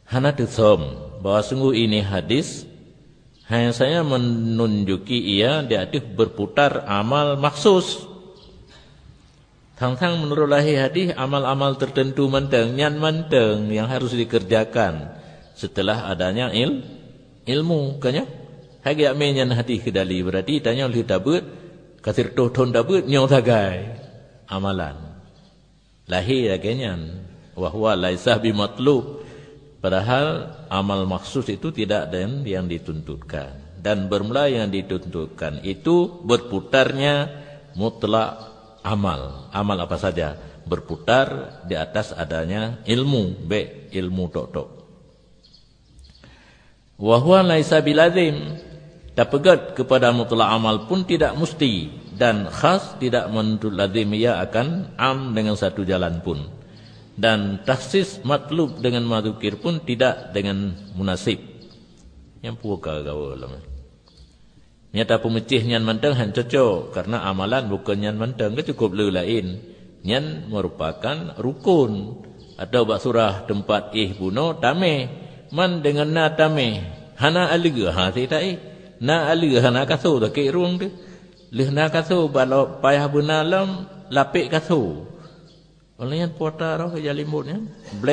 hana tusom bahwa sungguh ini hadis hanya saya menunjuki ia di atas berputar amal maksus. Tang-tang menurut lahir hadis amal-amal tertentu menteng, nyan menteng yang harus dikerjakan setelah adanya ilmu kanya. Hagi amenyan hadis kedali berarti tanya oleh tabut kasir ton tabut nyau tagai amalan. Lahir agenyan wa huwa laisa bimatlub. Padahal amal maksus itu tidak dan yang dituntutkan. Dan bermula yang dituntutkan itu berputarnya mutlak amal. Amal apa saja berputar di atas adanya ilmu, ilmu tok-tok. Wa huwa laisa bilazim. Tapegat kepada mutlak amal pun tidak mesti dan khas tidak menuntut lazim ia akan am dengan satu jalan pun. Dan taksis matlub dengan madzukir pun tidak dengan munasib. Yang puaka gawalam. Nyata pemecih nyan manteng han cocok karena amalan bukan nyan manteng ke cukup le lain. Nyan merupakan rukun atau bak surah tempat buno tame man dengan na tame hana aliga ha tai na aliga hana kaso dak ruang tu. Leh na kaso balo payah benalam lapik kaso. Olehnya puata roh jalimutnya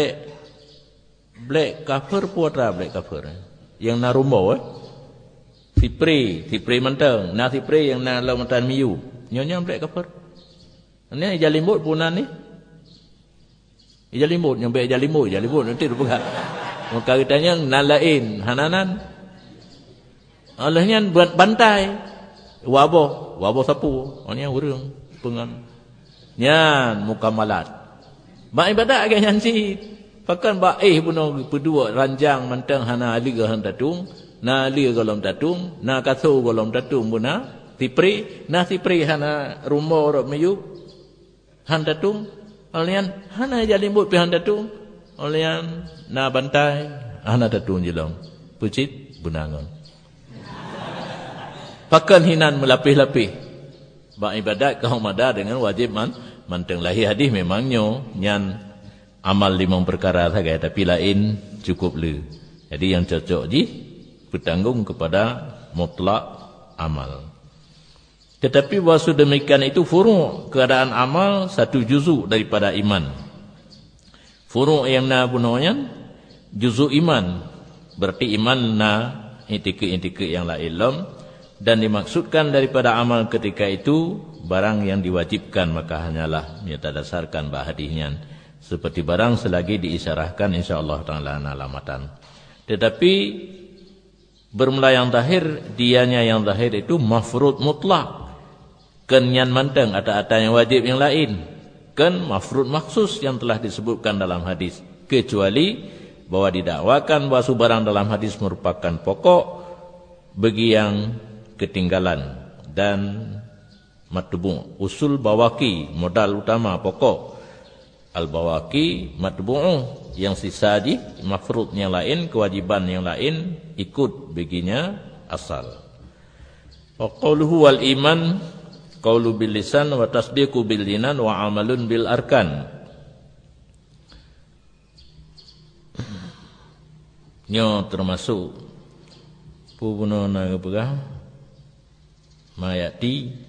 black cover puata black cover yang narumbo sipri menteng na sipri yang na lamantan miu nyonya black cover ini jalimut punan ni jalimut yang baik jalimut nanti rupa maka kitanya na lain hananan olehnya buat bantai wabo sapu orangnya urang pengan nyan mukamalat mak ibadat agak nyanci pakan ba puno pedua ranjang mantang hana aliga han tatung na aliga golom tatung na kaso golom tatung buna sipri hana rumbo rok meyuk han tatung olian hana jalimbut pi han tatung olian na bantai hana tatung jelong pucit bunangon pakan hinan melapih-lapih ba ibadat kaum ada dengan wajib manteng lahir hadis memangnya nyan amal 5 perkara saja tapi lain cukup le. Jadi yang cocok bertanggung kepada mutlak amal. Tetapi wasu demikian itu furu' keadaan amal satu juzuk daripada iman. Furu' yang na bunanya juzuk iman. Berarti iman na intik-intik yang la ilm dan dimaksudkan daripada amal ketika itu barang yang diwajibkan maka hanyalah menyatadasarkan bahadihnya seperti barang selagi diisyarahkan insyaallah taala alamatan. Tetapi bermula yang zahir dianya yang zahir itu mafrud mutlak kenyan manteng ada yang wajib yang lain kan mafrud maksus yang telah disebutkan dalam hadis kecuali bahwa didakwakan bahwa barang dalam hadis merupakan pokok bagi yang ketinggalan dan matbu' usul bawaki modal utama pokok al-bawaki matbu' yang sisa di mafrud yang lain kewajiban yang lain ikut baginya asal. Wa qauluhu wal iman qaulu bil lisan wa tasdiqu bil jinan wa amalun bil arkan. Nyo termasuk pubuno na gepegah mayati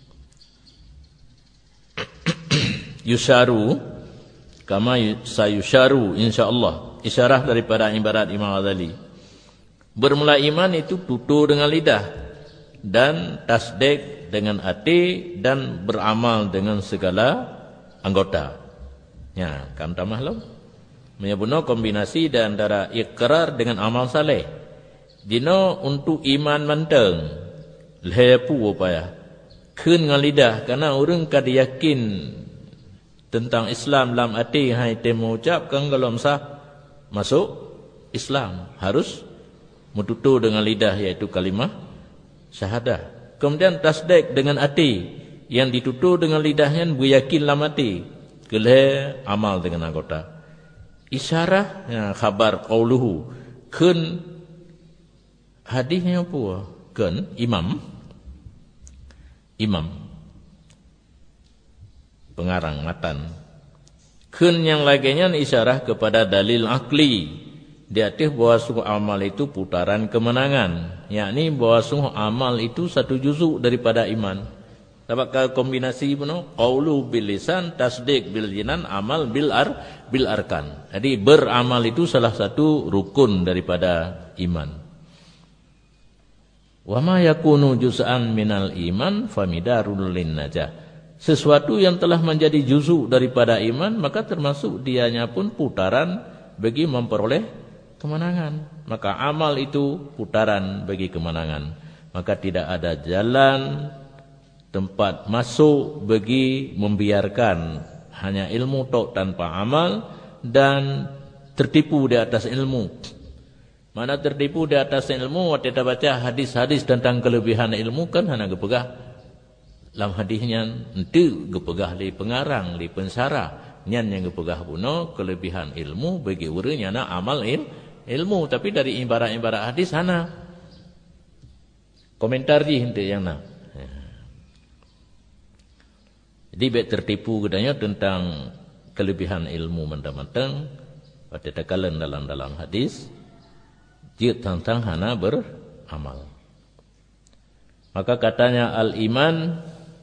yusaru kama sayusharu insyaallah isyarah daripada ibarat Imam Ghazali. Bermula iman itu tutur dengan lidah dan tasdik dengan hati dan beramal dengan segala anggota. Ya, kam tamah lo. Menyebutno kombinasi dan antara ikrar dengan amal saleh. Dino untuk iman manteng lepu apa ya? Keun dengan lidah karena orang kad yakin tentang Islam dalam hati hai temu ucapkan kalau sah masuk Islam harus menutur dengan lidah yaitu kalimah syahadah. Kemudian tasdik dengan hati yang ditutur dengan lidahnya beryakin dalam hati keleh amal dengan anggota. Isyarah ya, khabar qauluhu kun hadisnya apa? Kun imam pengarang matan. Kun yang laginya isyarah kepada dalil akli di atas bahawa sungguh amal itu putaran kemenangan, yakni bahawa sungguh amal itu satu juzuk daripada iman. Dapat kombinasi benar, qaulu bil lisan, tasdiq bil jinan, amal bil arkan. Jadi beramal itu salah satu rukun daripada iman. Wa ma yakunu juz'an minal iman famidarul linnajah. Sesuatu yang telah menjadi juzuk daripada iman, maka termasuk dianya pun putaran bagi memperoleh kemenangan. Maka amal itu putaran bagi kemenangan. Maka tidak ada jalan tempat masuk bagi membiarkan hanya ilmu tok tanpa amal dan tertipu di atas ilmu. Mana tertipu di atas ilmu, waktu kita baca hadis-hadis tentang kelebihan ilmu kan hanya gepegah. Dalam hadisnya itu gepegah li pengarang, li pensara. Nyan yang gepegah puno kelebihan ilmu bagi urangnya na amal ilmu. Tapi dari ibarat-ibarat hadis hana komentar di hente yang na. Jadi baik tertipu gedanya tentang kelebihan ilmu mentang-mentang pada takalan dalam hadis jid tentang hana beramal. Maka katanya al-iman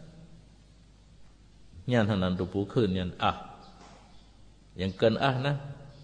nyan hanan tupu keun nyan yang keun nah.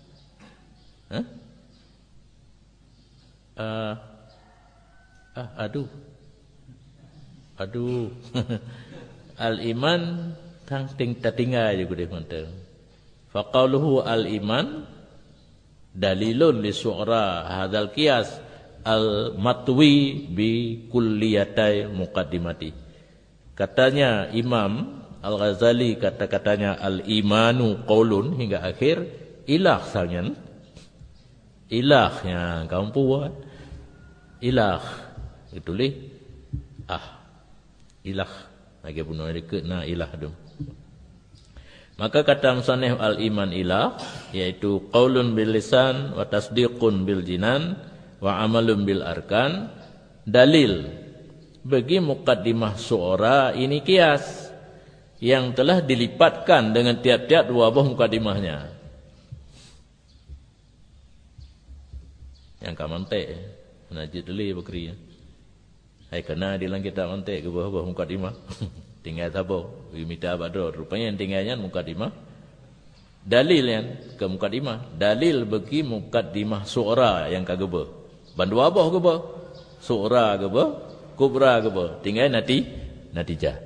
Aduh. Al-iman tang ting tatinga je gede mantel. Fa qauluhu al-iman dalilun li su'ra hadzal qiyas al-matwi bi kulliyatai muqaddimati. Katanya Imam Al-Ghazali kata-katanya al-imanu qaulun hingga akhir ilah salnyan. Ilahnya kamu buat. Ilah itu li ilah lagi bunuh dekat na ilah tu. Maka kata musannif al-iman ilah yaitu qaulun bil lisan wa tasdiqun bil jinan wa amalun bil arkan, dalil bagi muqaddimah su'ra ini kias yang telah dilipatkan dengan tiap-tiap dua buah muqaddimahnya. Yang kamantek najid dulu bakri. Hai kena di dalam kitab mantek ke bawah mukadimah. Tinggal sabo, minta bador. Rupanya yang tinggalnya mukadimah. Dalil yang ke mukadimah, dalil bagi mukadimah su'ra yang kageba. Bandu abah ke bawah. Su'ra ke bawah, kubra ke bawah. Tinggal natijah.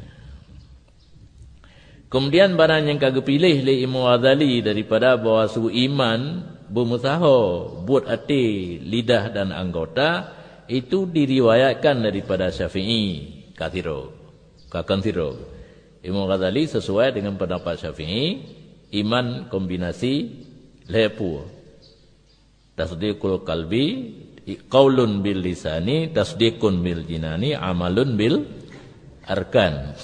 Kemudian barang yang kagak pilih oleh Imam Ghazali daripada bahawa su iman bermusaho buat hati, lidah dan anggota itu diriwayatkan daripada Syafi'i kathiro. Imam Ghazali sesuai dengan pendapat Syafi'i, iman kombinasi lepu. Tasdiqul qalbi, qaulun bil lisani, tasdiqun bil jinani, amalun bil arkan.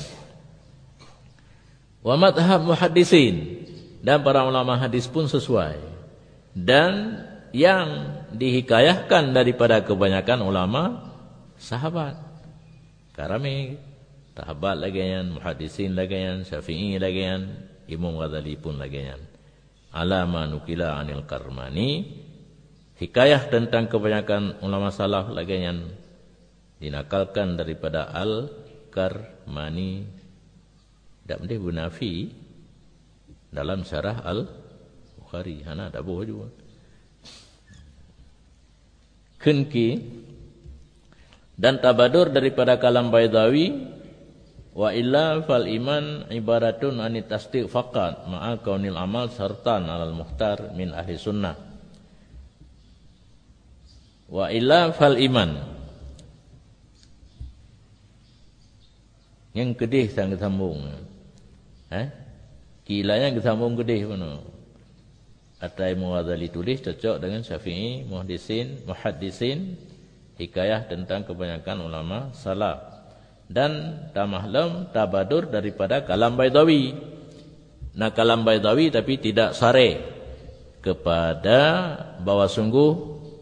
Wa madhab muhaddisin, dan para ulama hadis pun sesuai. Dan yang dihikayahkan daripada kebanyakan ulama sahabat. Karami sahabat lagayan, muhaddisin lagayan, Syafi'i lagayan, Imam Ghazali pun lagayan. Alama nukila anil Karmani, hikayah tentang kebanyakan ulama salaf lagayan dinakalkan daripada Al-Karmani. Tak boleh bunafi dalam syarah Al-Bukhari. Hana tak boleh juga. Kunki dan tabadur daripada kalam Baydawi, wa illa fal iman ibaratun anit tasdiq faqat ma'a kaunil amal sartan alal muhtar min ahli sunnah. Wa illa fal iman yang kedih sangat sambung. Kilanya kesambung kedih mana? Atai Mughazali tulis cocok dengan Syafi'i, muhaddisin, hikayah tentang kebanyakan ulama salaf. Dan tamahlam tabadur daripada kalam Baydawi. Nah kalam Baydawi tapi tidak sare kepada bahwa sungguh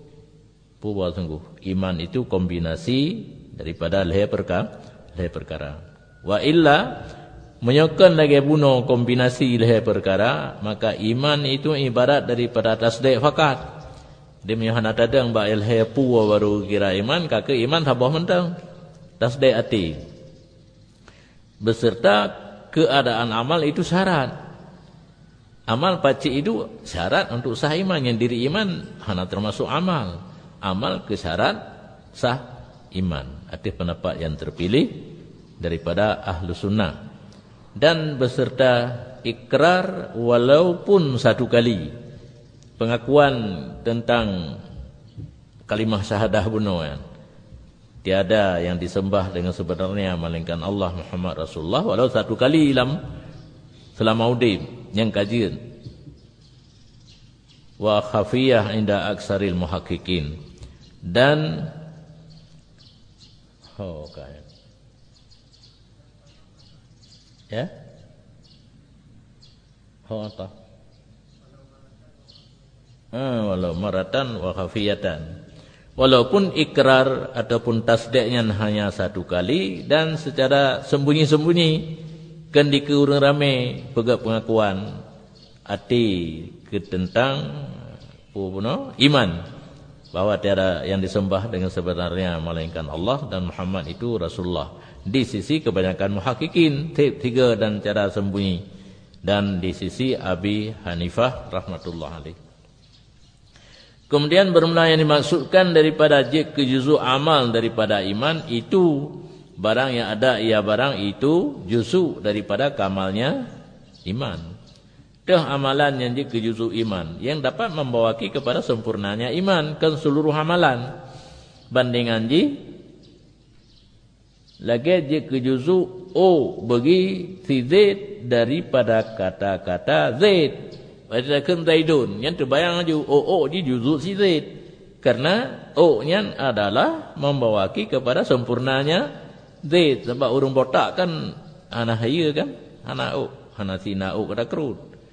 iman itu kombinasi daripada leher perkara. Wa illa menyokon lagi bunuh kombinasi leher perkara, maka iman itu ibarat daripada tasdik fakat. Dia punya tadang ba ilhe pu baru kira iman, kake iman habah mentang. Tasdai hati. Beserta keadaan amal itu syarat. Amal pacik itu syarat untuk sah iman. Yang diri iman hana termasuk amal. Amal ke syarat sah iman. Ada pendapat yang terpilih daripada ahlu sunnah. Dan beserta ikrar walaupun satu kali. Pengakuan tentang kalimah syahadah bunuh kan. Tiada yang disembah dengan sebenarnya melainkan Allah Muhammad Rasulullah walau satu kali selama udib yang kajian. Wa khafiyah inda aksaril muhaqqiqin. Dan ya. Apa? Walau maratan wa khafiyatan. Walaupun ikrar ataupun tasdiknya hanya satu kali dan secara sembunyi-sembunyi kan dikurang ramai pegak pengakuan hati ke tentang iman bahwa tiada yang disembah dengan sebenarnya melainkan Allah dan Muhammad itu Rasulullah di sisi kebanyakan muhaqqiqin tiga dan cara sembunyi dan di sisi Abi Hanifah rahmatullah alaih. Kemudian bermula yang dimaksudkan daripada jik ke juzu amal daripada iman itu barang yang ada ia barang itu juzu daripada kamalnya iman. Dah amalan yang jik ke juzu iman yang dapat membawaki kepada sempurnanya iman kan seluruh amalan. Bandingan ji lagi jik ke juzu bagi si zid daripada kata-kata zid. Walakin zaidun yang terbayang aja di juzu si zaid karena nya adalah membawaki kepada sempurnanya zaid sebab urang botak kan ana haya kan ana sina kada kerut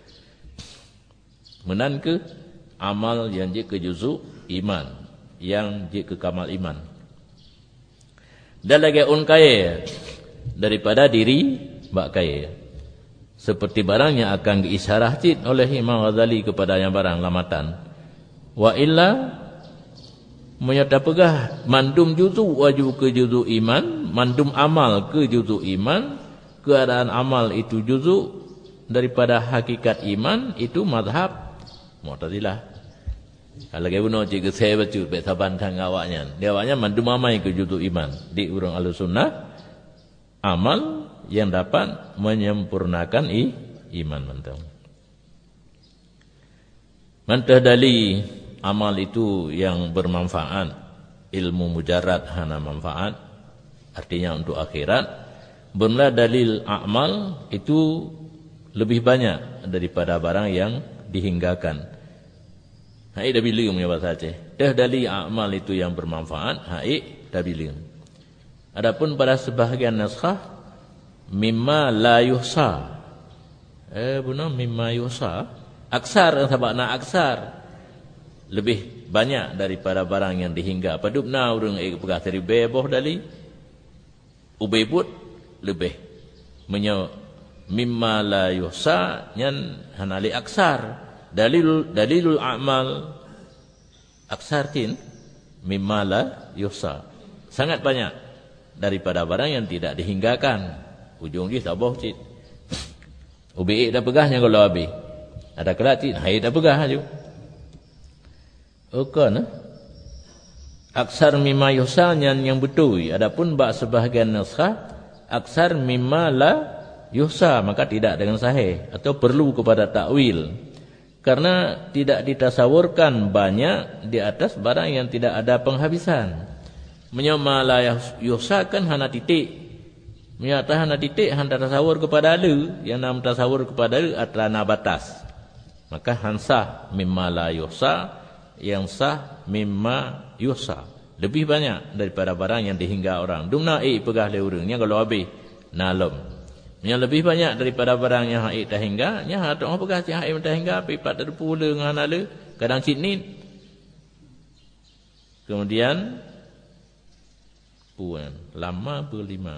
menan ke amal yang je ke juzu iman yang je ke kamal iman dan lagi kaya daripada diri bak kaya seperti barang yang akan diisyarah cid oleh Imam Ghazali kepada yang barang lamatan. Wa illa menyata pegah mandum juzu waju ke juzu iman, mandum amal ke juzu iman, keadaan amal itu juzu daripada hakikat iman itu mazhab Mu'tazilah. Kalau ke buno cik saya baca betaban tang awaknya. Dia awaknya mandum amal ke juzu iman. Di urang Ahlussunnah amal yang dapat menyempurnakan iman mentang. Mantah dali amal itu yang bermanfaat, ilmu mujarrad hana manfaat, artinya untuk akhirat. Bermula dalil amal itu lebih banyak daripada barang yang dihinggakan. Hai dah bilang punya bahasa Aceh. Dah dalil amal itu yang bermanfaat, hai dah bilang. Adapun pada sebahagian naskah mimma la yuhsa. Mimma yuhsa. Aksar sabakna aksar. Lebih banyak daripada barang yang dihingga. Padupna urang pegah teribe boh dali. Ubebut lebih. Mimma la yuhsa nyan hanali aksar. Dalilul a'mal aksar tin mimma la yuhsa. Sangat banyak daripada barang yang tidak dihinggakan. Ujung dia tak boh cik. Ubi dah pegahnya kalau habis. Ada kelak cik, hai dah pegah aja. Kan? Aksar mimma yuhsa yang betul. Adapun bak sebahagian naskah aksar mimma la yuhsa maka tidak dengan sahih atau perlu kepada takwil. Karena tidak ditasawurkan banyak di atas barang yang tidak ada penghabisan. Menyama la yuhsa kan hana titik. Menyata hana titik hana tasawur kepada lu yang nam tasawur kepada lu atlana batas. Maka hansah mimma la yuhsa yang sah mimma yuhsa. Lebih banyak daripada barang yang dihingga orang. Dumna pegah le urangnya kalau habis nalom. Yang lebih banyak daripada barang yang haid dah hingga, nya atok orang pegah cik haid dah hingga pi 40 dengan ala kadang cik ni. Kemudian puan lama berlima.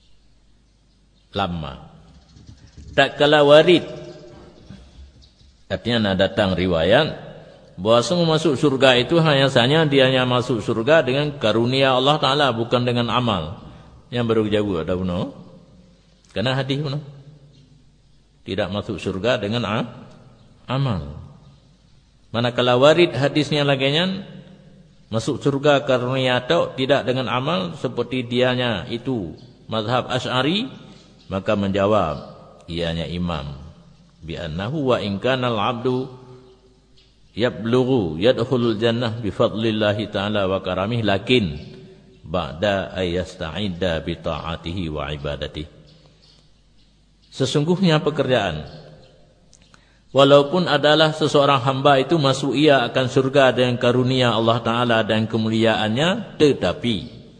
Lama tak kala warid Artinya datang riwayat bahawa semua masuk surga itu hanya masuk surga dengan karunia Allah Ta'ala, bukan dengan amal. Yang baru jawab ada benar. Karena hadis benar. Tidak masuk surga dengan amal. Manakala warid hadisnya laginya masuk surga karunia atau tidak dengan amal, seperti dianya itu mazhab Asy'ari, maka menjawab ianya imam bi annahu wa in kana al-'abdu yablughu yadkhulul jannah bi fadlillahi ta'ala wa karamih lakin ba'da ayasta'idda bi ta'atihi wa ibadatihi. Sesungguhnya pekerjaan, walaupun adalah seseorang hamba itu masuk ia akan surga dengan karunia Allah Ta'ala dan kemuliaannya, tetapi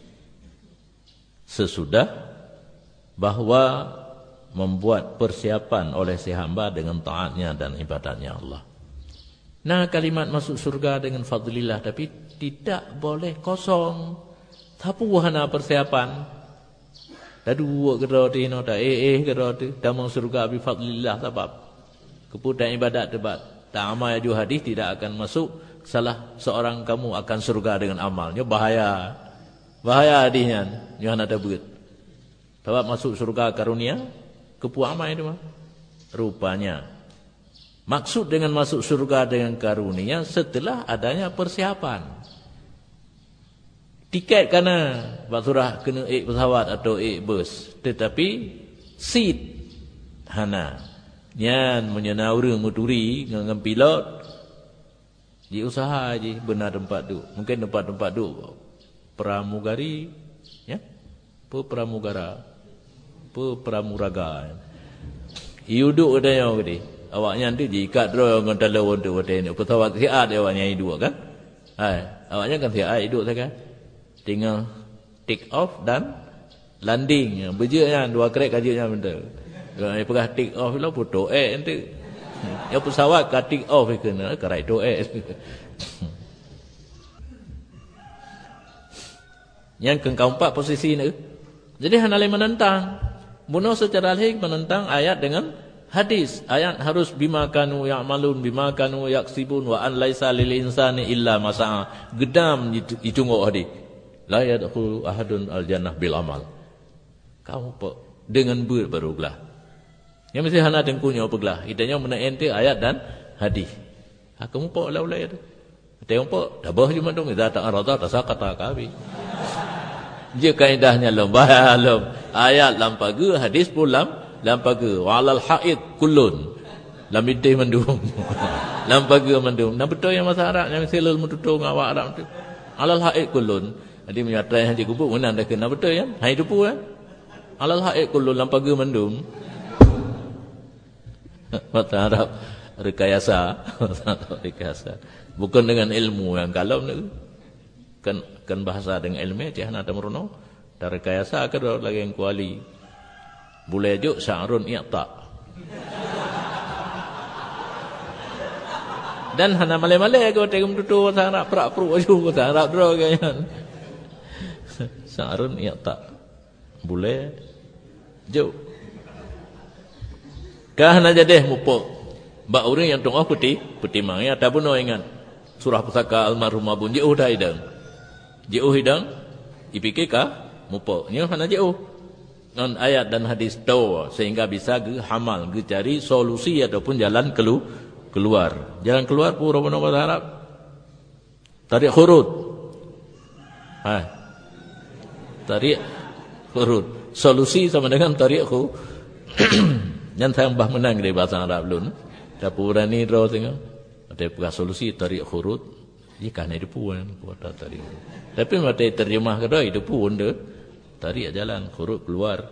sesudah bahwa membuat persiapan oleh si hamba dengan taatnya dan ibadatnya Allah. Nah, kalimat masuk surga dengan fadlillah, tapi tidak boleh kosong. Tapi wahana persiapan. Dah dua keroti no, dah keroti, dah masuk surga bi fadlillah sebab keputusan ibadat debat. Tak amal ju hadis tidak akan masuk salah seorang kamu akan surga dengan amalnya, bahaya. Bahaya hadisnya. Yang ada buat. Sebab masuk surga karunia kepu amal itu mah. Rupanya maksud dengan masuk surga dengan karunia setelah adanya persiapan. Tiket kana surah kena pesawat atau bus, tetapi seat hana nyan menyenaura muturi dengan pilot di usaha je benar tempat tu. Mungkin tempat-tempat tu pramugari ya, pramuraga. Iuduk adanya gede. Awaknya nanti diikat draw dengan telefon tu ni. Pesawat siat awaknya hidup kan? Awaknya kan siat hidup kan? Tinggal take off dan landing. Berjaya dua kerek kajinya benda. Kalau pegah take off lah puto nanti. Ya pesawat ka take off kena karai to Yang keempat posisi ni. Jadi hanalai menentang. Bunuh secara lahir menentang ayat dengan hadis. Ayat harus bima kanu ya'malun bima kanu yaksibun wa an laisa lil insani illa ma sa'a. Gedam ditunggu hadis. La yadkhulu ahadun al jannah bil amal. Kamu dengan barulah. Yang mesti hana tengkunya pegelah. Idanya menaenti ayat dan hadis. Kamu pak laulai tu. Tengok pak dabah cuma dong idza ta'arada tasaqata kabi. Dia kaidahnya bahaya ayat lampaga, hadis pun lampaga. Walal haid kullun lam idih mandum. Lampaga mandum. Nah betul yang masa Arab yang selul metutung awak Arab tu. Alal haid kullun. Jadi menyatai haji kubur mana dah kena betul ya? Hai tu pun. Alal haid kullun lampaga mandum. Mata Arab rekayasa. Rekayasa. Bukan dengan ilmu yang kalau ni. Kan bahasa dengan ilmu dia nak merono dari rekayasa ke lagi yang kuali boleh juk sya'run i'ta dan hana male-male ko tegum tutu sarap prak-pru aju sarap dro kan sya'run i'ta boleh juk kah hana jadeh mupok ba urang yang tongah putih mang ya ataupun ingat surah pusaka almarhum abun jauh dah idang jauh hidang ipikir kah mupoknya hana jauh non ayat dan hadis tahu sehingga bisa hamal cari solusi ataupun jalan keluar jalan keluar pura bahasa Arab tarik khurud tarik khurud solusi sama dengan tarik khurud yang saya mbah menang dari bahasa Arab lun dapura ni draw tengok ada solusi tarik khurud ikan itu pun buat tarik. Tapi mata terjemah ke dah itu pun dah tarik jalan khurud keluar.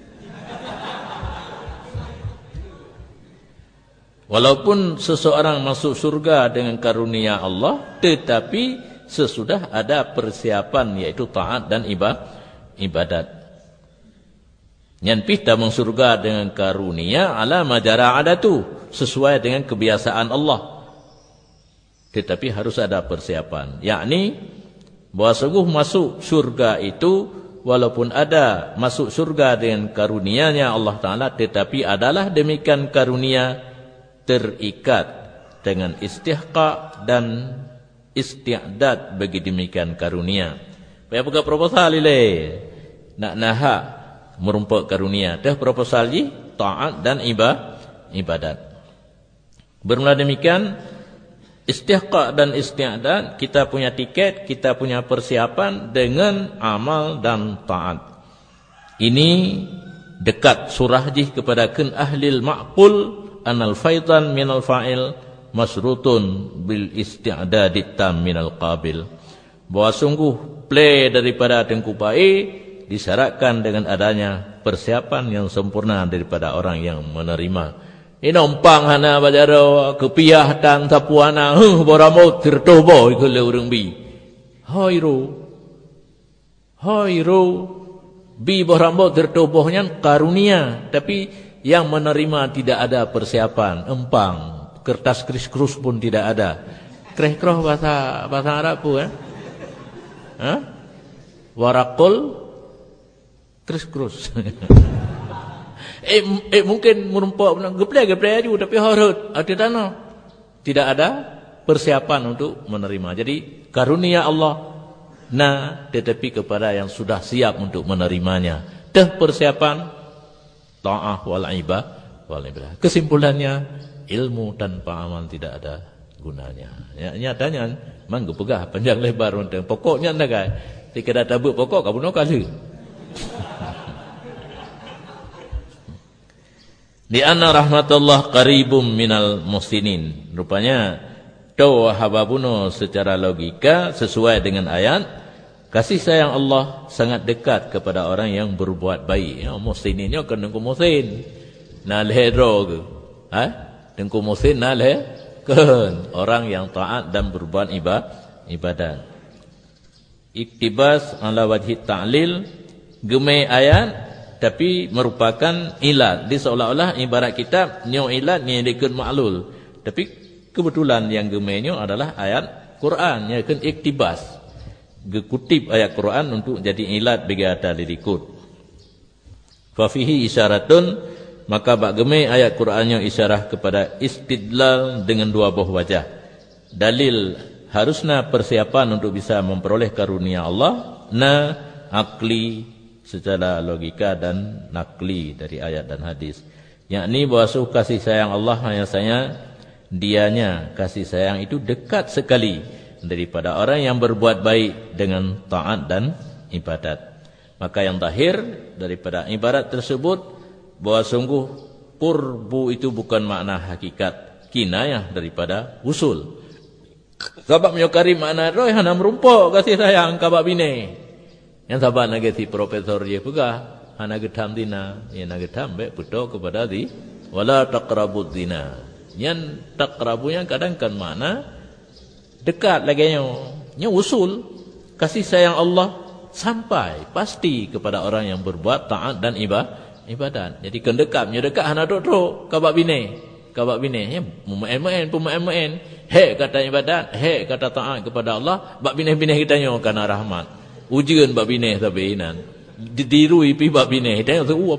Walaupun seseorang masuk surga dengan karunia Allah, tetapi sesudah ada persiapan yaitu taat dan ibadat. Yang pita masuk surga dengan karunia ala majara adatu sesuai dengan kebiasaan Allah. Tetapi harus ada persiapan. Yakni bahawa sungguh masuk surga itu walaupun ada masuk surga dengan karunia-Nya Allah Ta'ala, tetapi adalah demikian karunia terikat dengan istihqaq dan isti'dad bagi demikian karunia. Paya buka proposal ile nak nahak merumpuk karunia. Dah proposal ji taat dan ibadat. Bermula demikian istihqaq dan isti'dad, kita punya tiket, kita punya persiapan dengan amal dan taat. Ini dekat surah ji kepada kun ahlil ma'qul anal faidan minal fa'il masrutun bil isti'dadit tam minal qabil. Bahwa sungguh play daripada Tengku Pai disyaratkan dengan adanya persiapan yang sempurna daripada orang yang menerima. Inompang hana bajaro kepiah dan tapuana boramo tirtobo ikule urang bi. Hoiro bi boramo tirtobohnya karunia, tapi yang menerima tidak ada persiapan, empang, kertas kris-krus pun tidak ada. Kreh-kroh bahasa Arab pun warakul kris-krus. Mungkin merumpuk geplek aja tapi harut ada dana. Tidak ada persiapan untuk menerima. Jadi karunia Allah tetapi kepada yang sudah siap untuk menerimanya. Dah persiapan ta'ah wal ibadah. Kesimpulannya ilmu tanpa amal tidak ada gunanya. Ya, nyatanya mangga pegah panjang lebar untuk pokoknya ndagai. Dikira tabuk pokok kabuno kali. Di anna rahmatullah qaribum minal muhsinin. Rupanya to hababuno secara logika sesuai dengan ayat, kasih sayang Allah sangat dekat kepada orang yang berbuat baik. Ya, muhsininnya kan dengku muhsin. Nalhe drog. Dengku muhsin nalhe kan orang yang taat dan berbuat ibadat. Iktibas ala wajhi ta'lil, gemai ayat tapi merupakan ilat. Dia seolah-olah ibarat kitab nyo ilat ni dikun ma'lul. Tapi kebetulan yang gemainya adalah ayat Quran, yang kan iktibas. Gekutip ayat Quran untuk jadi ilat bagi ada dikut. Fa fihi isyaratun, maka bak gemai ayat Qurannya isyarah kepada istidlal dengan dua buah wajah. Dalil harusnya persiapan untuk bisa memperoleh karunia Allah, akli secara logika dan nakli dari ayat dan hadis. Yakni bahwa kasih sayang Allah hanya dianya kasih sayang itu dekat sekali daripada orang yang berbuat baik dengan taat dan ibadat. Maka yang terakhir daripada ibarat tersebut bahwa sungguh qurbu itu bukan makna hakikat, kinayah daripada usul. Sebab menyukari makna roh hana merumpuk kasih sayang kabak bine. Yang sahabat nak si profesor dia pegah hana gedam dina, yang nak gedam baik betul kepada di wala taqrabuz zina. Yang taqrabunya kadang kan makna dekat lagi nya usul kasih sayang Allah sampai pasti kepada orang yang berbuat taat dan ibadat. Jadi kan dekat hana dok kabak bine. Kabak bine ya pemain hek kata ibadat, hek kata taat kepada Allah, bab bine-bine kita nyo kana rahmat. Ujian bab bine tapi nan dirui pi bab bine dah tu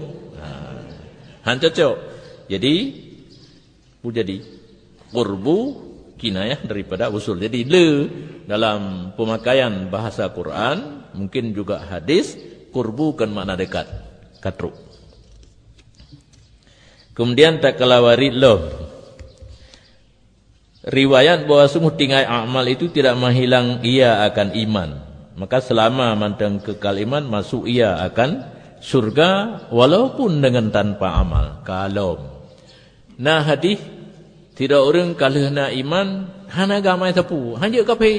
han cocok. Jadi qurbu kinayah daripada usul. Jadi dalam pemakaian bahasa Quran mungkin juga hadis, qurbu kan makna dekat, katruk. Kemudian tak kalawarid riwayat bahwa sungguh tinggal amal itu tidak menghilang ia akan iman. Maka selama manteng kekal iman, masuk ia akan surga walaupun dengan tanpa amal. Kalau hadis tidak orang kalau nak iman hana gamai sapu, hanya kafe.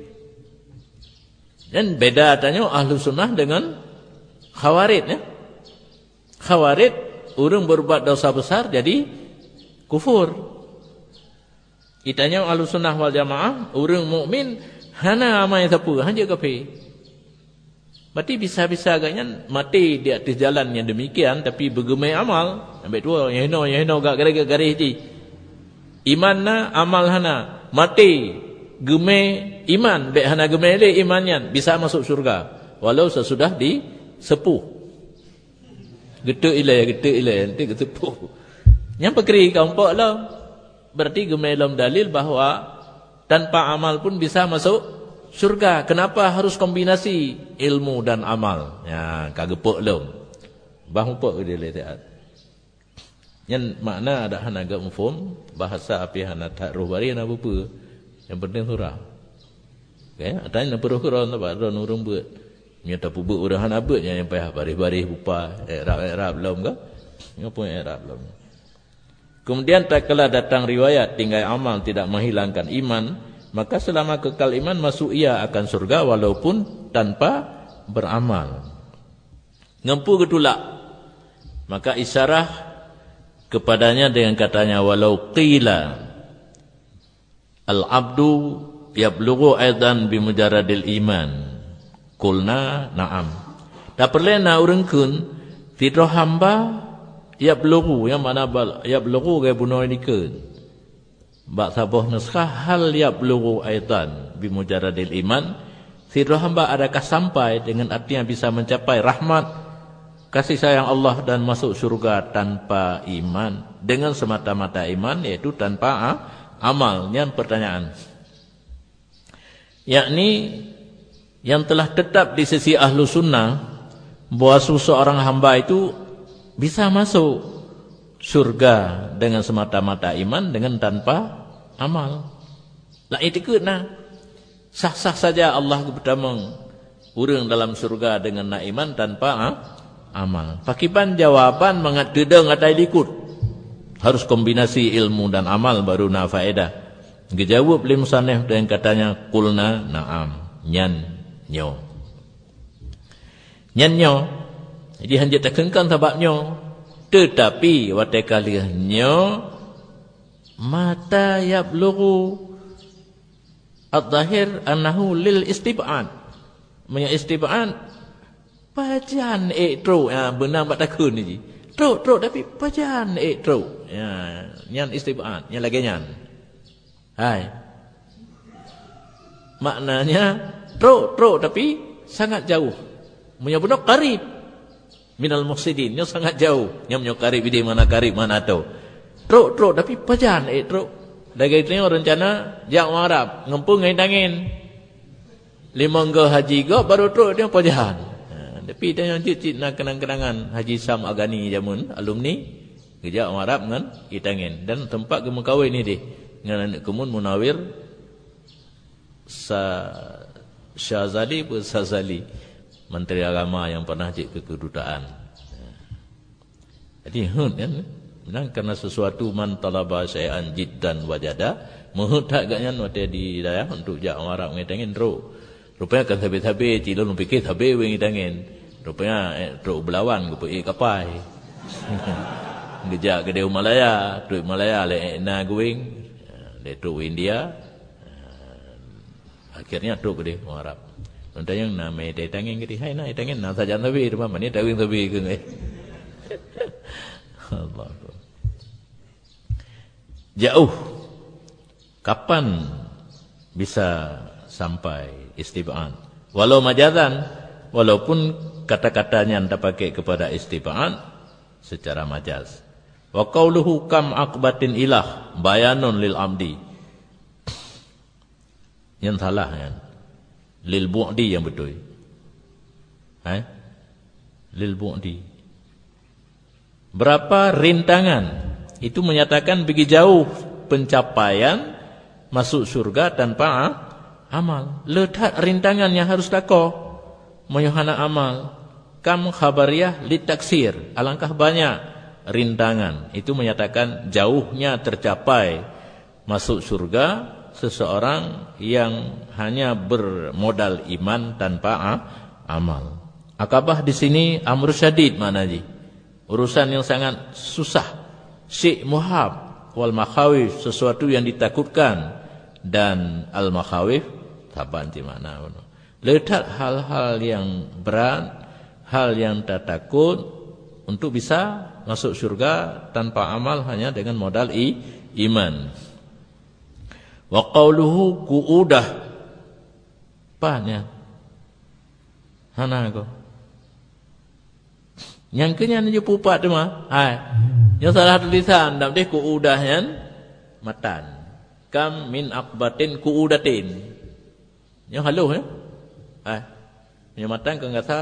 Dan beda tanya ahlu sunnah dengan khawarid ya. Khawarid orang berbuat dosa besar jadi kufur. Itanya ahlu sunnah wal jamaah orang mukmin hana amai sapu, hanya kafe. Berarti bisa-bisa agaknya mati di atas jalan yang demikian tapi bergemai amal. Ambil dua, yang hino gak garis je. Iman na, amal hana. Mati, gemai iman. Bek hana gemai le imannya. Bisa masuk surga. Walau sesudah disepuh. Getuk ilai, nanti kesepuh. Yang pekeri kau empat lah. berarti gemelom dalil bahwa tanpa amal pun bisa masuk surga. Kenapa harus kombinasi ilmu dan amal? Ya, kagepuk lom. Bahupuk dia lihat. Yang makna ada hana agak mufhum, bahasa api hana tak roh bari na apa. Yang penting surah. Okay? Ada yang perlu kurang tak ada nurung buat. Nyata pubuk orang hana buat yang payah baris-baris bupa Arab lom ke? Ngapa Arab lom? Kemudian tak kala datang riwayat tinggal amal tidak menghilangkan iman, maka selama kekal iman masuk ia akan surga walaupun tanpa beramal. Ngempu getulak. Maka isyarah kepadanya dengan katanya walau qila al-abdu yablughu aidan bimujarradil iman. Qulna na'am. Tak perlu na urangkeun tidak hamba yablughu yang mana yablughu gaya bunuh ini ke bak sabuh naskah hal yablughu aidan bimujarradil iman tidak hamba adakah sampai dengan arti yang bisa mencapai rahmat kasih sayang Allah dan masuk surga tanpa iman dengan semata-mata iman yaitu tanpa amalnya pertanyaan yakni yang telah tetap di sisi ahlu sunnah bahwa seorang hamba itu bisa masuk surga dengan semata-mata iman dengan tanpa amal. Lah itu kena sah-sah saja Allah bertamang urang dalam surga dengan iman tanpa amal. Pakiban jawaban mangat dedeng atai likut. Harus kombinasi ilmu dan amal baru na faedah. Ngejawab li musannif dengan katanya qulna na'am nyan nyo. Nyan nyo. Jadi hanya terkengkang sebabnya. Tetapi watakaliahnya mata yablughu ad-zahir annahu lil istib'an. Menya istib'an pajan tro ya benar bak takun ni. Tro tapi pajan tro. Ya nyan istib'an, nyan lagi nyan. Hai. Maknanya tro tapi sangat jauh. Menya benar qarib minal mufsidin, yang sangat jauh. Yang punya karib di mana karib mana tahu. Truk tapi pajan truk. Dagai itu rencana jak Arab ngempung ngai tangin. 5 haji go baru truk dia pajan. Tapi dia yang cicit nak kenang-kenangan Haji Sam Agani jamun alumni gejak Arab ngan itangin dan tempat ke Mekawai ni deh. Ngan kemun Munawir Syazali pun Sazali. Menteri Agama yang pernah cik ke kedutaan. Jadi kan memang karena sesuatu man talaba syai'an jiddan wajada mohon tak agaknya waktu di daya untuk jak Arab ngitangin ro. Rupanya kan habis-habis cilon fikir habis wing ngitangin. Rupanya ro belawan ke pi kapai. Ngejak ke Dewa Malaya, tu Malaya le na going le tu India. Akhirnya tu ke Dewa Arab. Untuk yang nama dia tangin ke hai na tangin na saja nabi rumah mana tawing tabi ke ngai. Allah. Jauh. Kapan bisa sampai istibaan? Walau majazan, walaupun kata-katanya anda pakai kepada istibaan secara majaz. Wa qauluhu kam aqbatin ilah bayanun lil amdi. Yang salah kan? Lil bu'di yang betul. Lil bu'di. Berapa rintangan itu menyatakan begitu jauh pencapaian masuk surga tanpa amal. Letak rintangan yang harus lakukan menyuhana amal. Kam khabariyah litaksir. Alangkah banyak rintangan itu menyatakan jauhnya tercapai masuk surga seseorang yang hanya bermodal iman tanpa amal. Akabah di sini amr syadid maknanya. Urusan yang sangat susah. Syai' muhab wal makhawif sesuatu yang ditakutkan dan al makhawif taban di mana. Letak hal-hal yang berat, hal yang tak takut untuk bisa masuk surga tanpa amal hanya dengan modal iman. Wa qawluhu qu'udah Pahanya Hana ko Yang kenya ni pupat tu mah. Yang salah tulisan Dalam dia qu'udah yan matan. Kam min aqbatin qu'udatin. Yang halus Yang matan kan kata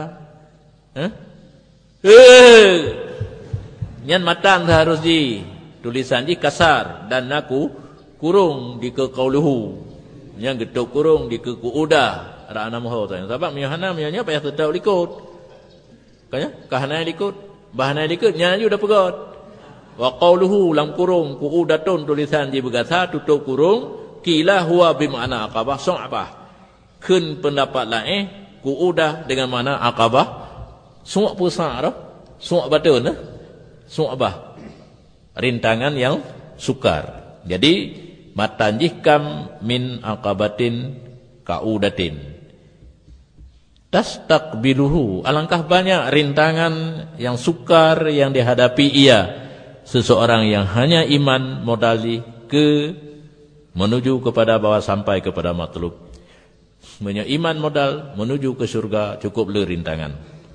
Yang matan harus di tulisan di kasar dan aku kurung di ke qauluhu. Yang geduk kurung di ke qu'udah. Ada enam hal tu. Sebab mihana mihanya payah tetap likut. Kanya kahana likut, bahana likut nyanyi udah pegot. Wa qauluhu lam kurung qu'udatun tulisan di berkata tutup kurung kila huwa bima'na aqabah su'abah. Kun pendapat lain qu'udah dengan makna aqabah su' pusa dah. Su' batun su'abah. Rintangan yang sukar. Jadi matanjihkam min aqabatin ka'udatin. Tastaqbiluhu, alangkah banyak rintangan yang sukar yang dihadapi seseorang yang hanya iman modali menuju kepada bawah sampai kepada matlub. Iman modal menuju ke surga cukup le rintangan.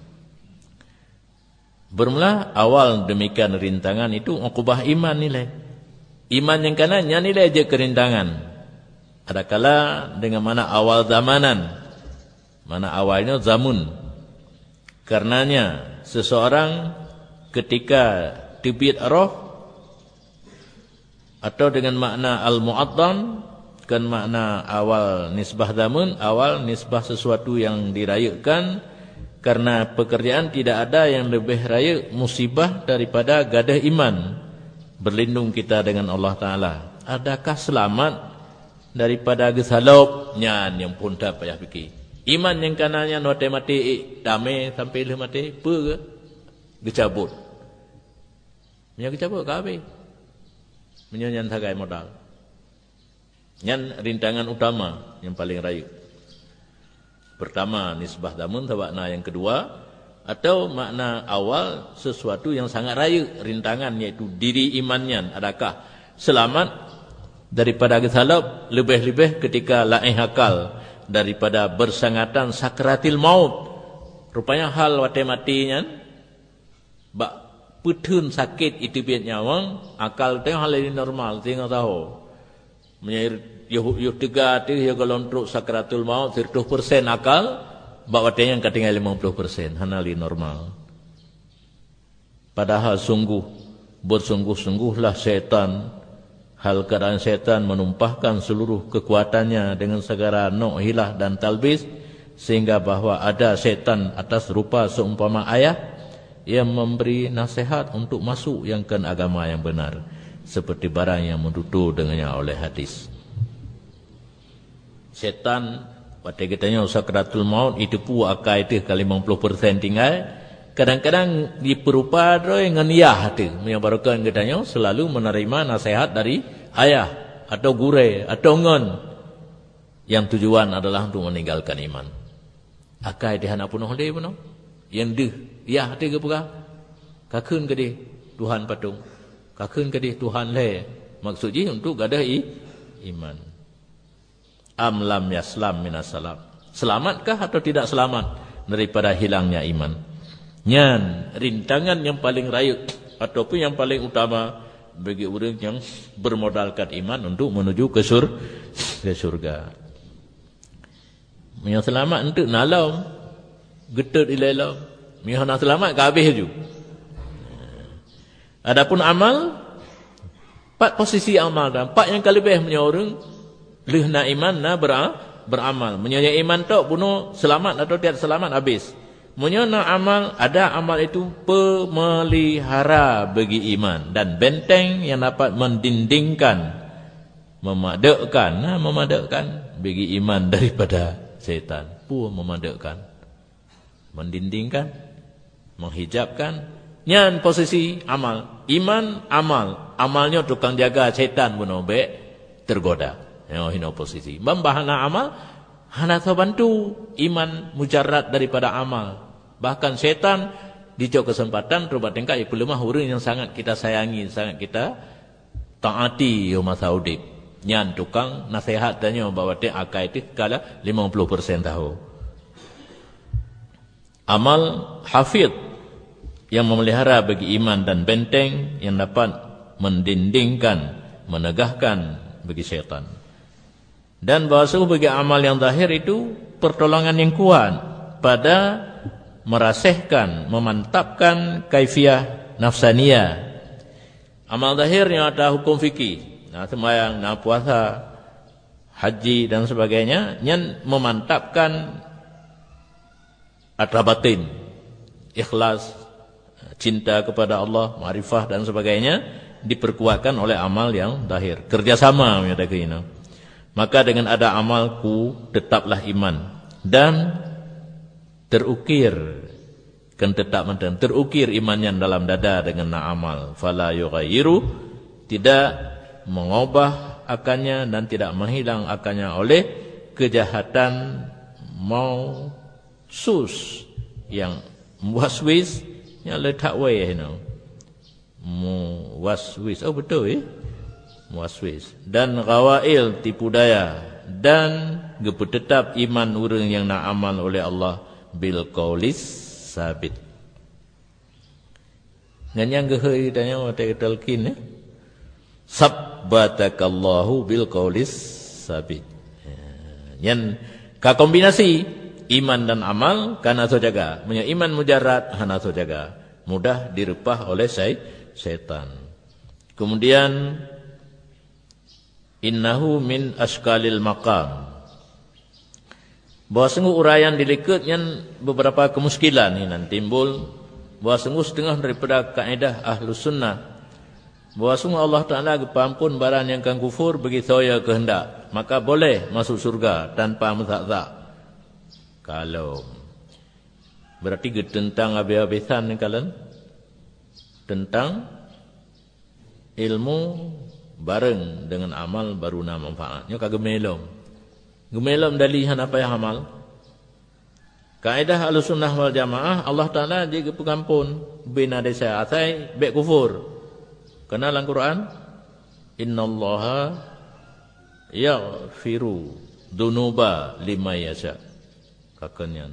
Bermula awal demikian rintangan itu uqubah iman nilai. Iman yang kanannya nilai je kerintangan. Adakala dengan mana awal zamanan. Mana awalnya zamun. Karenanya seseorang ketika tibit roh atau dengan makna al-mu'addam kan makna awal nisbah zamun, awal nisbah sesuatu yang dirayakan karena pekerjaan tidak ada yang lebih raya musibah daripada gadah iman. Berlindung kita dengan Allah Ta'ala. Adakah selamat daripada gesalop? Nyan yang pun tak payah fikir. Iman yang kanannya note mati damai sampai le mati apa ke? Gecabut. Nya gecabut ke habis. Menyanyan sagai modal. Nyan rintangan utama yang paling raya. Pertama nisbah damun makna yang kedua atau makna awal sesuatu yang sangat raya rintangan yaitu diri imannya. Adakah selamat daripada gesalop lebih-lebih ketika lain akal daripada bersangatan sakratil maut. Rupanya hal wate matinya bak putun sakit itu biar nyawang akal tengah hal ini normal tengah tahu menyair yuh tiga tu ya kalau untuk sakratul maut 100% akal bak wate yang ketinggal 50% hanali normal. Padahal bersungguh-sungguhlah syaitan. Hal keadaan syaitan menumpahkan seluruh kekuatannya dengan segala nok hilah dan talbis sehingga bahawa ada syaitan atas rupa seumpama ayah yang memberi nasihat untuk masuk yang ke agama yang benar seperti barang yang mendudu dengannya oleh hadis. Syaitan pada katanya sakratul maut itu pu akai itu kali 50% tinggal. Kadang-kadang diperupa dengan yah tu. Yang barukan katanya selalu menerima nasihat dari ayah atau gure atau ngon. Yang tujuan adalah untuk meninggalkan iman. Akai dia nak punuh dia punuh. Yang deh yah tu ke pula. Kakun ke dia Tuhan patung. Kakun ke dia Tuhan le. Maksudnya untuk gadah iman. Am lam yaslam minas salam. Selamatkah atau tidak selamat daripada hilangnya iman? Nyan rintangan yang paling raya ataupun yang paling utama bagi orang yang bermodalkan iman untuk menuju ke surga. Yang selamat untuk nalam getut ilalam. Yang nak selamat ke habis je. Adapun amal 4 posisi amal dah. 4 yang kalibeh punya orang leh na iman na beramal. Menyaya iman tok bunuh selamat atau tidak selamat habis. Menyana amal, ada amal itu pemelihara bagi iman dan benteng yang dapat mendindingkan, memadakkan bagi iman daripada syaitan. Memadakkan, mendindingkan, menghijabkan. Nyan posisi amal, iman amal, amalnya tukang jaga syaitan bunuh baik tergoda. Hino posisi. Membahana amal, hana bantu iman mujarrad daripada amal. Bahkan syaitan dicok kesempatan rubat tingkah pelemah orang yang sangat kita sayangi, sangat kita taati yo masa udip. Nyan tukang nasihat tanya bahawa dia akai itu kala 50% tahu. Amal hafid yang memelihara bagi iman dan benteng yang dapat mendindingkan, menegahkan bagi syaitan. Dan bahwasanya bagi amal yang zahir itu pertolongan yang kuat pada merasihkan, memantapkan kaifiah nafsaniyah. Amal zahirnya ada hukum fikih, sembahyang, puasa, haji dan sebagainya, yang memantapkan ada batin, ikhlas, cinta kepada Allah, ma'rifah dan sebagainya, diperkuatkan oleh amal yang zahir. Kerjasama menyatakan ini. Maka dengan ada amalku tetaplah iman dan terukir, kan tetap mendan terukir imannya dalam dada dengan amal. Fala yughayyiru, tidak mengubah akannya dan tidak menghilang akannya oleh kejahatan mausus yang waswis, yang letak way muwaswis. Oh betul muwaswis. Dan ghawail, tipu daya. Dan tetap iman orang yang nak amal oleh Allah bil qaulis sabit. Nganyang gehe tanya wate talqin sabbatakallahu bil qaulis sabit. Yang ka kombinasi iman dan amal kana so jaga. Punya iman mujarrad hana so jaga. Mudah direpah oleh syaitan. Kemudian innahu min askalil maqam. Bahawa sungguh uraian dilikutnya beberapa kemuskilan ini nanti timbul. Bahawa sungguh setengah daripada kaedah Ahlus Sunnah. Bahawa sungguh Allah Ta'ala kepampun barang yang kan kufur bagi saya kehendak. Maka boleh masuk surga tanpa menzak-zak. Kalau berarti tentang habis-habisan ni kalian. Tentang ilmu bareng dengan amal baru nama manfaatnya kagak gemelom. Gemelom dalihan apa yang amal. Kaedah Ahlussunnah wal Jamaah Allah Taala dia pengampun bina desa atai bek kufur. Kenal Al-Quran? Innallaha yaghfiru dzunuba liman yasha. Kakenyan.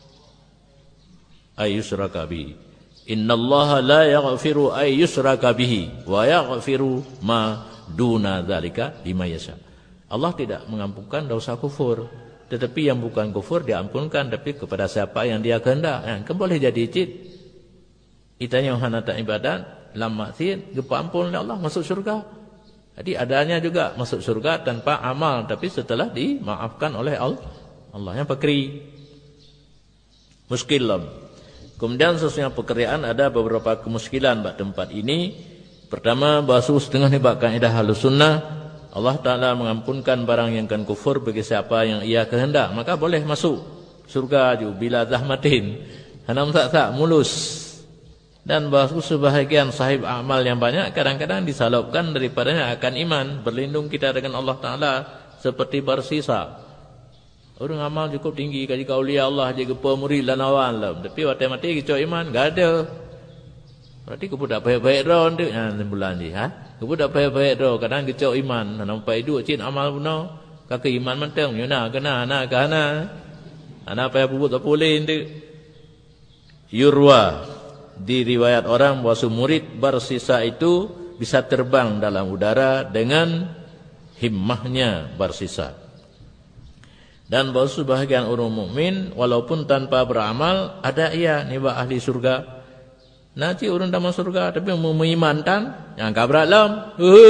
Ayusraka bihi. Innallaha la yaghfiru ayyusraka bihi wa yaghfiru ma duna dzalika liman yasha. Allah tidak mengampunkan dosa kufur, tetapi yang bukan kufur diampunkan tapi kepada siapa yang dia kehendak. Kan boleh jadi cit. Itanya hana tak ibadat, lam maksiat, diampun oleh Allah masuk surga. Jadi adanya juga masuk surga tanpa amal tapi setelah dimaafkan oleh Allah yang pakri. Muskilam. Kemudian sesuai pekerjaan ada beberapa kemuskilan pada tempat ini. Pertama, bahasa setengah ni bak kaedah Ahlus Sunnah, Allah Taala mengampunkan barang yang kan kufur bagi siapa yang ia kehendak, maka boleh masuk surga ju bila zahmatin. Hanam tak mulus. Dan bahasa sebahagian sahib amal yang banyak kadang-kadang disalupkan daripadanya akan iman, berlindung kita dengan Allah Taala seperti bersisa. Orang amal cukup tinggi kaji kaulia Allah jaga pemurid dan awan lah. Tapi waktu mati kecoh iman enggak ada. Berarti kau dak baik-baik dah untuk bulan ni Kau dak baik-baik dah kadang kecoh iman nampai duk cin amal puno. Kakak iman mentang nyuna kena ana kana. Ana apa yang buat tak boleh ndik. Yurwa di riwayat orang bahawa murid bersisa itu bisa terbang dalam udara dengan himmahnya bersisa. Dan bahawa sebahagian orang mukmin walaupun tanpa beramal ada ia niba ahli surga. Nanti orang dalam surga tapi mengimankan yang kabrak lam.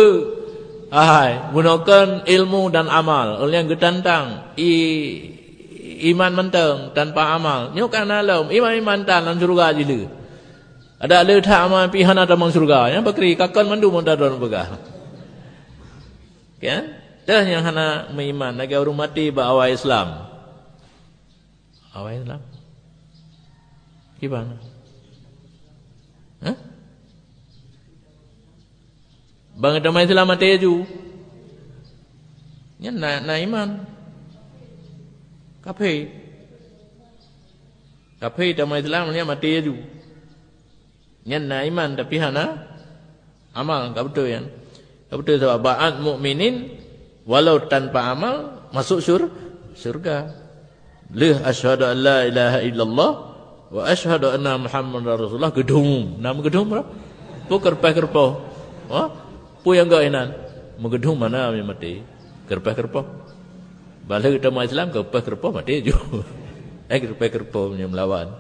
Gunakan ilmu dan amal. Oleh yang getantang iman mentang tanpa amal. Nyukan alam iman mentang dalam surga jila. Ada letak amal pihan ada dalam surga. Yang bakri kakal mandu mudah dalam begah. Kan? Dah yang hana mengiman lagi orang mati bawa Islam. Awal Islam. Gimana? Bang damai Islam mati ju. Nya na iman. Kape damai Islam nya mati ju. Nya na iman tapi hana amal enggak betul kan? Enggak betul sebab ba'at mukminin walau tanpa amal masuk surga. Lih asyhadu an la ilaha illallah wa asyhadu anna Muhammadar Rasulullah gedung. Nama gedung berapa? Pu kerpa. Pu yang enggak enan. Megedung mana yang mati? Kerpah-kerpah. Bala kita mau Islam kerpah-kerpah mati juga. Kerpah-kerpah yang melawan.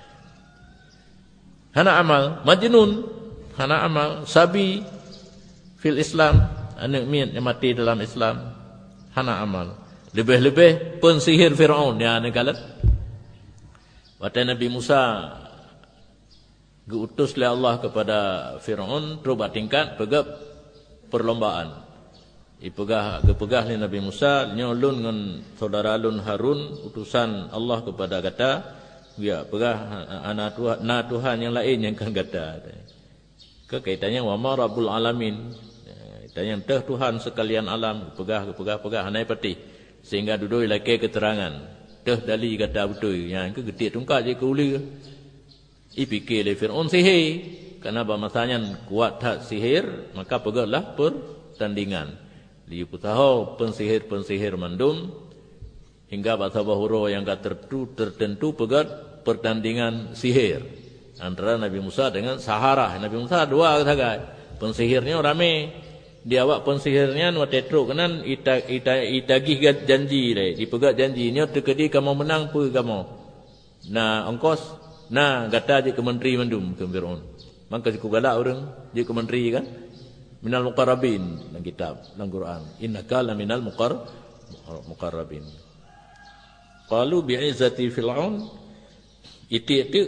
Hana amal majnun, hana amal sabi fil Islam, anak mian yang mati dalam Islam, hana amal. Lebih-lebih pensihir Firaun ya negalat. Waktu Nabi Musa diutus oleh Allah kepada Firaun, terubah tingkat pegap perlombaan. Gepegah ni Nabi Musa nyolun dengan saudara Lun Harun utusan Allah kepada kata ya pegah anak Tuhan na Tuhan yang lain yang kan kata kekaitannya wa ma rabbul alamin kaitannya teh Tuhan sekalian alam pegah hanai peti sehingga duduk laki keterangan teh dali kata betul yang ke getik tungkat je ke uli ipikir le Firaun sihir kerana masanya kuat tak sihir maka pegahlah pertandingan. Dia tahu pensihir mandum hingga bahasa bahuro yang tertentu pegat pertandingan sihir antara Nabi Musa dengan Sahara. Nabi Musa dua sahaja. Pensihirnya ramai. Dia awak pensihirnya waktu itu kanan itagih janji deh. Dipegat janjinya terkedi kamu menang pu kamu. Nah ongkos nah kata je ke menteri mandum ke Firaun. Maka siku galak orang je ke menteri kan. Minal muqarrabin dalam kitab dalam Quran innaka la minal muqarrabin qalu bi'izzati fir'aun itu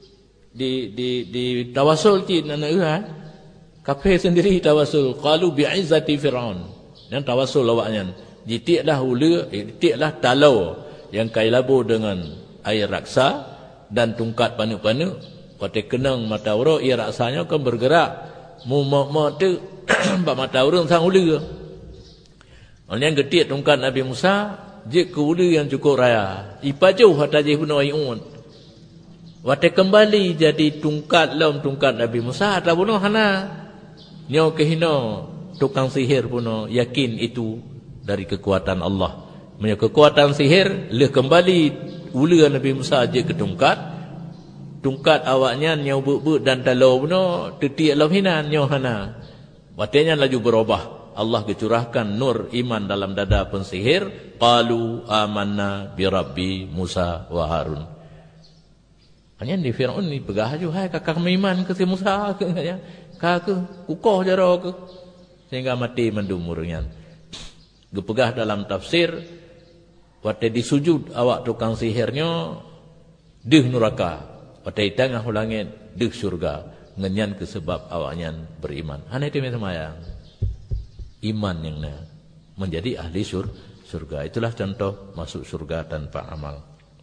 di tawasul ti nana kafir sendiri tawasul qalu bi'izzati fir'aun dan tawasul awaknya jitiklah hula jitiklah talau yang kai labu dengan air raksa dan tungkat panuk-panuk pada kenang mata orang ia raksanya akan bergerak mu tu bak mata orang sang ulu. Orang yang getik tungkat Nabi Musa, je ke ulu yang cukup raya. Ipajauh hata je puno ayun. Wate kembali jadi tungkat laum tungkat Nabi Musa hata puno hana. Nyo kehino tukang sihir puno yakin itu dari kekuatan Allah. Punya kekuatan sihir le kembali ulu Nabi Musa je ke tungkat. Tungkat awaknya nyau buk-buk dan talau puno tetik laum hinan nyo hana. Watenya laju berubah. Allah kecurahkan nur iman dalam dada pensihir. Qalu amanna bi Rabbi Musa wa Harun. Hanya di Firaun ni pegah aja hai kakak iman ke si Musa ke ya. Kakak kukoh jaro ke. Sehingga mati mendumurnya. Gepegah dalam tafsir waktu disujud awak tukang sihirnya deh neraka. Waktu tengah ulangit deh surga. Ngenyan ke sebab awaknya beriman. Hanya itu semayang. Iman yang menjadi ahli surga. Itulah contoh masuk surga tanpa amal.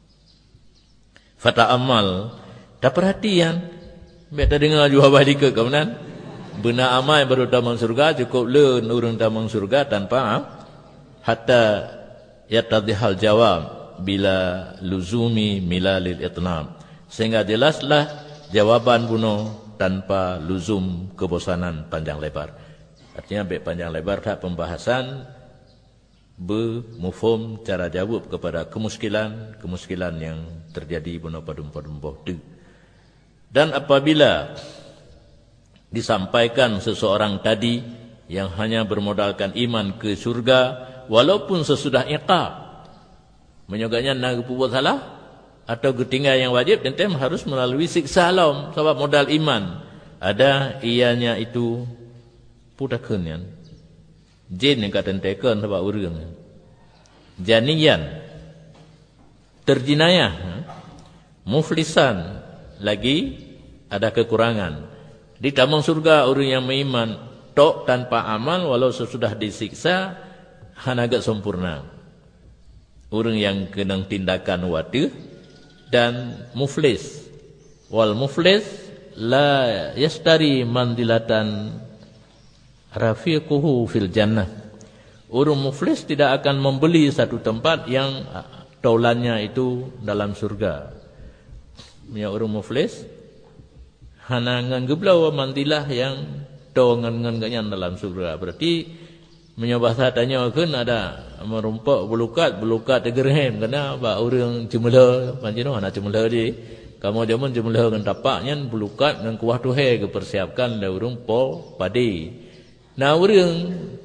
Fata amal. Tak perhatian. Biar dengar juga balik ke kemudian. Benar amal baru tamang surga. Cukup le nurung tamang surga tanpa hatta yatadihal jawab. Bila luzumi milalil itnam. Sehingga jelaslah jawaban bunuh. Tanpa luzum kebosanan panjang lebar. Artinya baik panjang lebar tak pembahasan bermufhum cara jawab kepada kemuskilan yang terjadi bunuh padum-padum bohdu. Dan apabila disampaikan seseorang tadi yang hanya bermodalkan iman ke surga walaupun sesudah iqab menyoganya nak buat salah atau ketinggal yang wajib tentu harus melalui siksa alam sebab modal iman ada ianya itu putakeun jin yang katentekeun sebab urang janiyan terjinayah muflisan lagi ada kekurangan di tamang surga orang yang beriman tok tanpa amal walau sesudah disiksa hanaga sempurna orang yang kena tindakan waduh dan muflis wal muflis la yastari mandilatan rafiquhu fil jannah. Orang muflis tidak akan membeli satu tempat yang taulannya itu dalam surga. Punya orang muflis hana ngangeblau mandilah yang taungan-ngan dalam surga. Berarti punya bahasa tanya kan ada merumpak belukat gerhem kena ba orang cemela panjino ana cemela di kamu jaman cemela kan tapaknya belukat dengan kuah tuhe ke persiapkan da urang po padi nah urang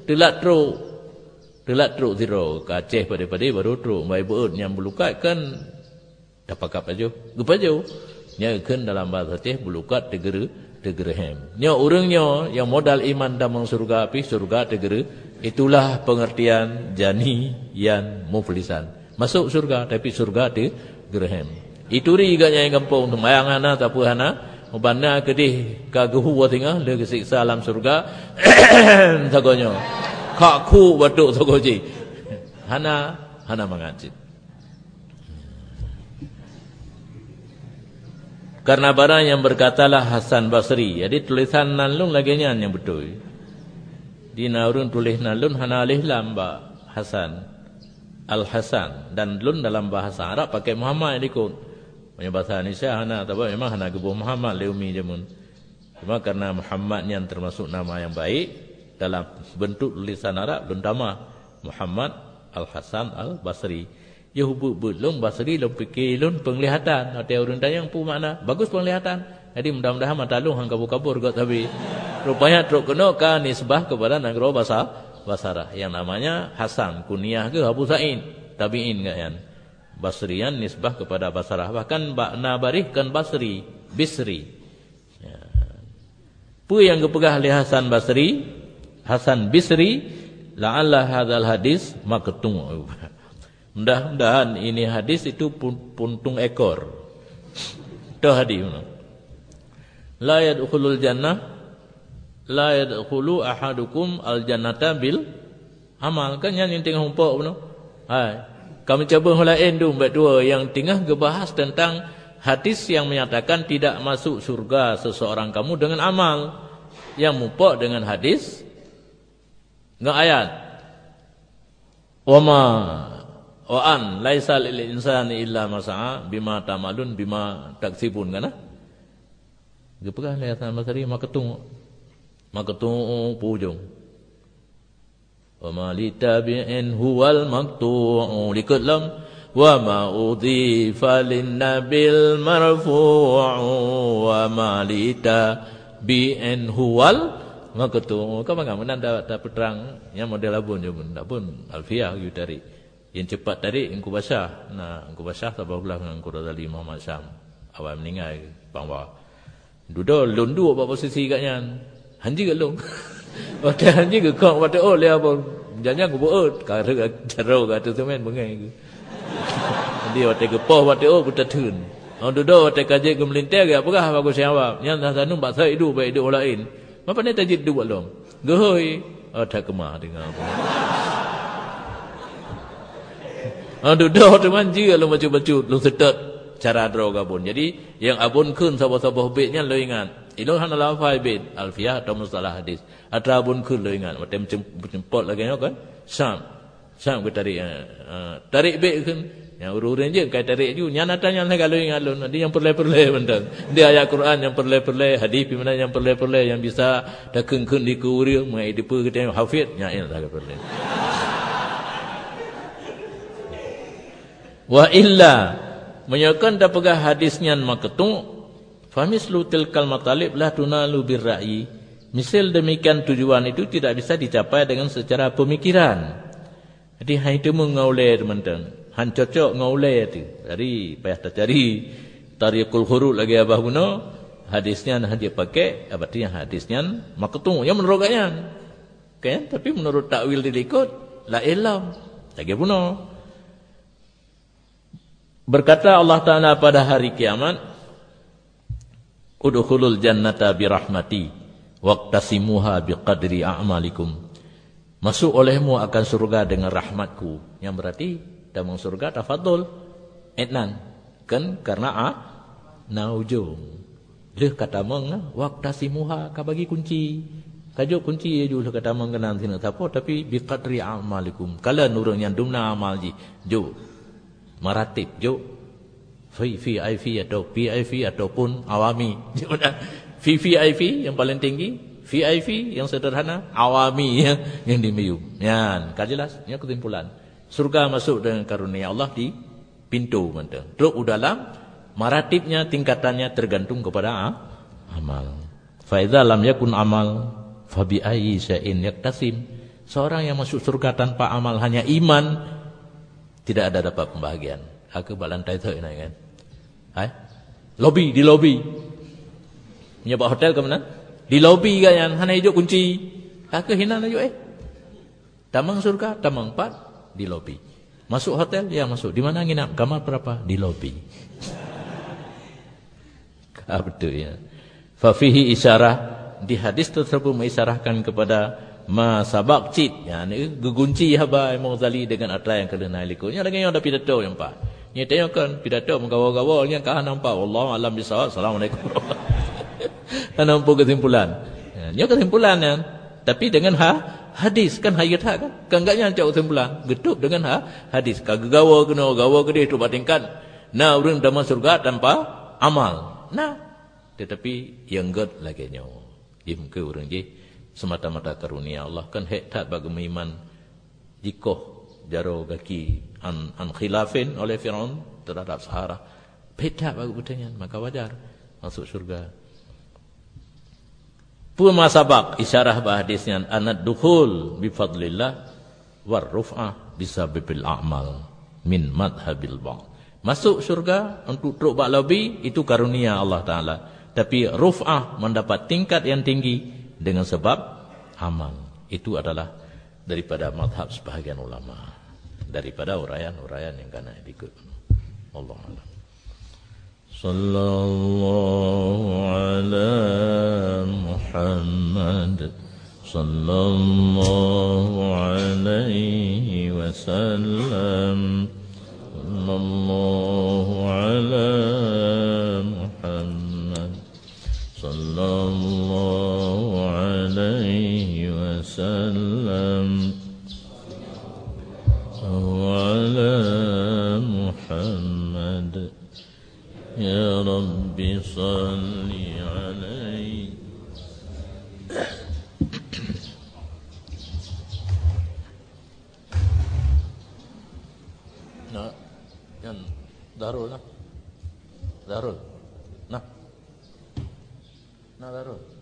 telat teruk zero ka Aceh pada baru teruk mai beut yang belukat kan dapat kap aja gepaju nya kan dalam bahasa Aceh belukat tegere-hem nya urangnya yang modal iman damang surga api surga tegere itulah pengertian jani yan muflisan masuk surga tapi surga tegere-hem itu ri ganya yang kampung tumayang ana tapu hana Mabana kedih kaguhu wa tengah le kesiksa alam surga sagonyo kakku batuk sagoji hana mangajit karena barang yang berkatalah Hasan Basri jadi tulisan nalun lagi yang betul di naurun tulis nalun hana alih lam ba Hasan Al Hasan dan lun dalam bahasa Arab pakai Muhammad dikut bahasa Indonesia hana tapi memang hana gebuh Muhammad leumi jamun cuma karena Muhammad yang termasuk nama yang baik dalam bentuk tulisan Arab lun nama Muhammad Al Hasan Al Basri ya hubuk belum Basri lum fikir lun penglihatan ada orang tanya pu makna bagus penglihatan jadi mudah-mudahan mata lu hang kabur-kabur got tapi rupanya truk kena ka nisbah kepada negara bahasa Arab yang namanya Hasan kunyah ke Abu Sa'id tabi'in enggak kan Basrian nisbah kepada Basrah bahkan makna barihkan Basri Bisri ya. Pu yang kepegah oleh Hasan Basri Hasan Bisri la'alla hadzal hadis maqtu' mudah-mudahan ini hadis itu puntung ekor dah hadis la yadkhulul jannah la yadkhulu ahadukum al jannata bil amal kan yang tengah humpuk beno hai kami coba lain tu bab dua yang tengah gebahas tentang hadis yang menyatakan tidak masuk surga seseorang kamu dengan amal yang mumpuk dengan hadis dengan ayat wa an laisa lil insani illa ma sa'a bima tamalun bima taksibun kana gepegah lihat sama sari maketung pujung wa ma litabi'in huwal maqtu'u likullam wa ma udhifa lin nabil marfu'u wa ma litabi'in huwal maqtu'u kau bangga menanda tak peterang yang model abun je pun alfiah you tarik yang cepat tarik engkau basah nah engkau basah sabah belah dengan engkau Razali Muhammad Syam awal meninggal bangwa duduk lundu apa posisi katnya hanji ke long waktu hanji ke kau waktu le apa jangan aku buat cara kata semen bengai ke dia waktu ke poh waktu buta tun duduk waktu kaji ke melintir ke apakah aku siapa yang sanu bahasa hidup baik hidup lain apa ni tajid dua long gehoi tak kemah dengar duduk tu manji lu baca-baca lu setet cara droga pun jadi yang abun kun sabah-sabah betnya lu ingat ilo hanalah faibid alfiah atau mustalah hadis atra abun kun lu ingat macam jemput lagi kan sam ke tarik bet kun yang urun je kai tarik ju nya natanya kalau ingat lu dia yang perle-perle bentang dia ayat Quran yang perle-perle hadis mana yang perle-perle yang bisa dak kun di kurir mai depa kita hafiz nya tak perle wa illa menyakan dah pegah hadisnya maqtu' famislu tilkal matalib la tunalu birra'i misal demikian tujuan itu tidak bisa dicapai dengan secara pemikiran jadi hai itu mengaule teman-teman han cocok ngaule itu dari payah cari tariqul khurud lagi abah guna hadisnya nah dia pakai artinya hadisnya maqtu' yang menurut kalian kan tapi menurut takwil diikut la ilam lagi guna berkata Allah Ta'ala pada hari kiamat udkhulul jannata birahmati waqtasimuha biqadri a'malikum masuk olehmu akan surga dengan rahmatku yang berarti dalam surga tafadhul etnan kan karena naujum leh kata meng waqtasimuha ka bagi kunci kajo kunci je kata meng kenan sina siapa tapi biqadri a'malikum kala nurun yang dumna amal ji jo maratib jo VIP atau PIV ataupun awami VIP yang paling tinggi VIP yang sederhana awami yang dimiyum ya kan jelas ini kesimpulan surga masuk dengan karunia Allah di pintu mentang teruk dalam maratibnya tingkatannya tergantung kepada amal fa idza lam yakun amal fa bi ayyi syai'in yaktasim Seorang yang masuk surga tanpa amal, hanya iman, tidak ada dapat pembahagian. Aku bak lantai tu kan. Lobby, di lobby. Menyebab hotel ke mana? Di lobby kan yang hanya hidup kunci. Aku hina laju Tamang surga, tamang 4 di lobby. Masuk hotel, ya masuk. Di mana nginap? Kamar berapa? Di lobby. Betul ya. Fa fihi isyarah, di hadis tersebut mengisyarahkan kepada ma sabaq cit, yani gegunci haba Imam Ghazali dengan atla yang kelena likunya lagi yang ada pidato yang pak. Ni tengokkan pidato menggawa-gawa yang kah nampak wallahu alam bisawab. Assalamualaikum. Nampak kesimpulan. Ni kesimpulan kan. Tapi dengan hadis kan hayat kan. Kan enggaknya cak kesimpulan. Getup dengan hadis. Kagawa kena gawa gede tu batingkan. Nah urang dalam surga tanpa amal. Nah, tetapi yang god lagi nyawa. Im ke urang je semata-mata karunia Allah kan hektat bagi iman jikoh jaro gaki an khilafin oleh Firaun terhadap Sahara beda bagi pertanyaan maka wajar masuk surga. Pun masabak isyarah bahadisnya anad dukhul bi fadlillah war ruf'ah bisababil a'mal min madhabil ba'd. Masuk surga untuk truk bak lobby itu karunia Allah Taala, tapi ruf'ah mendapat tingkat yang tinggi dengan sebab amal. Itu adalah daripada mazhab sebahagian ulama, daripada uraian-uraian yang kena ikut. Allah alam. Sallallahu ala Muhammad sallallahu alaihi wasallam. Sallallahu ala Muhammad sallallahu alaihi wasallam ala Muhammad ya Rabbi salli alaihi. Nah, yang Darul nah. Darul. Nah. Nah Darul.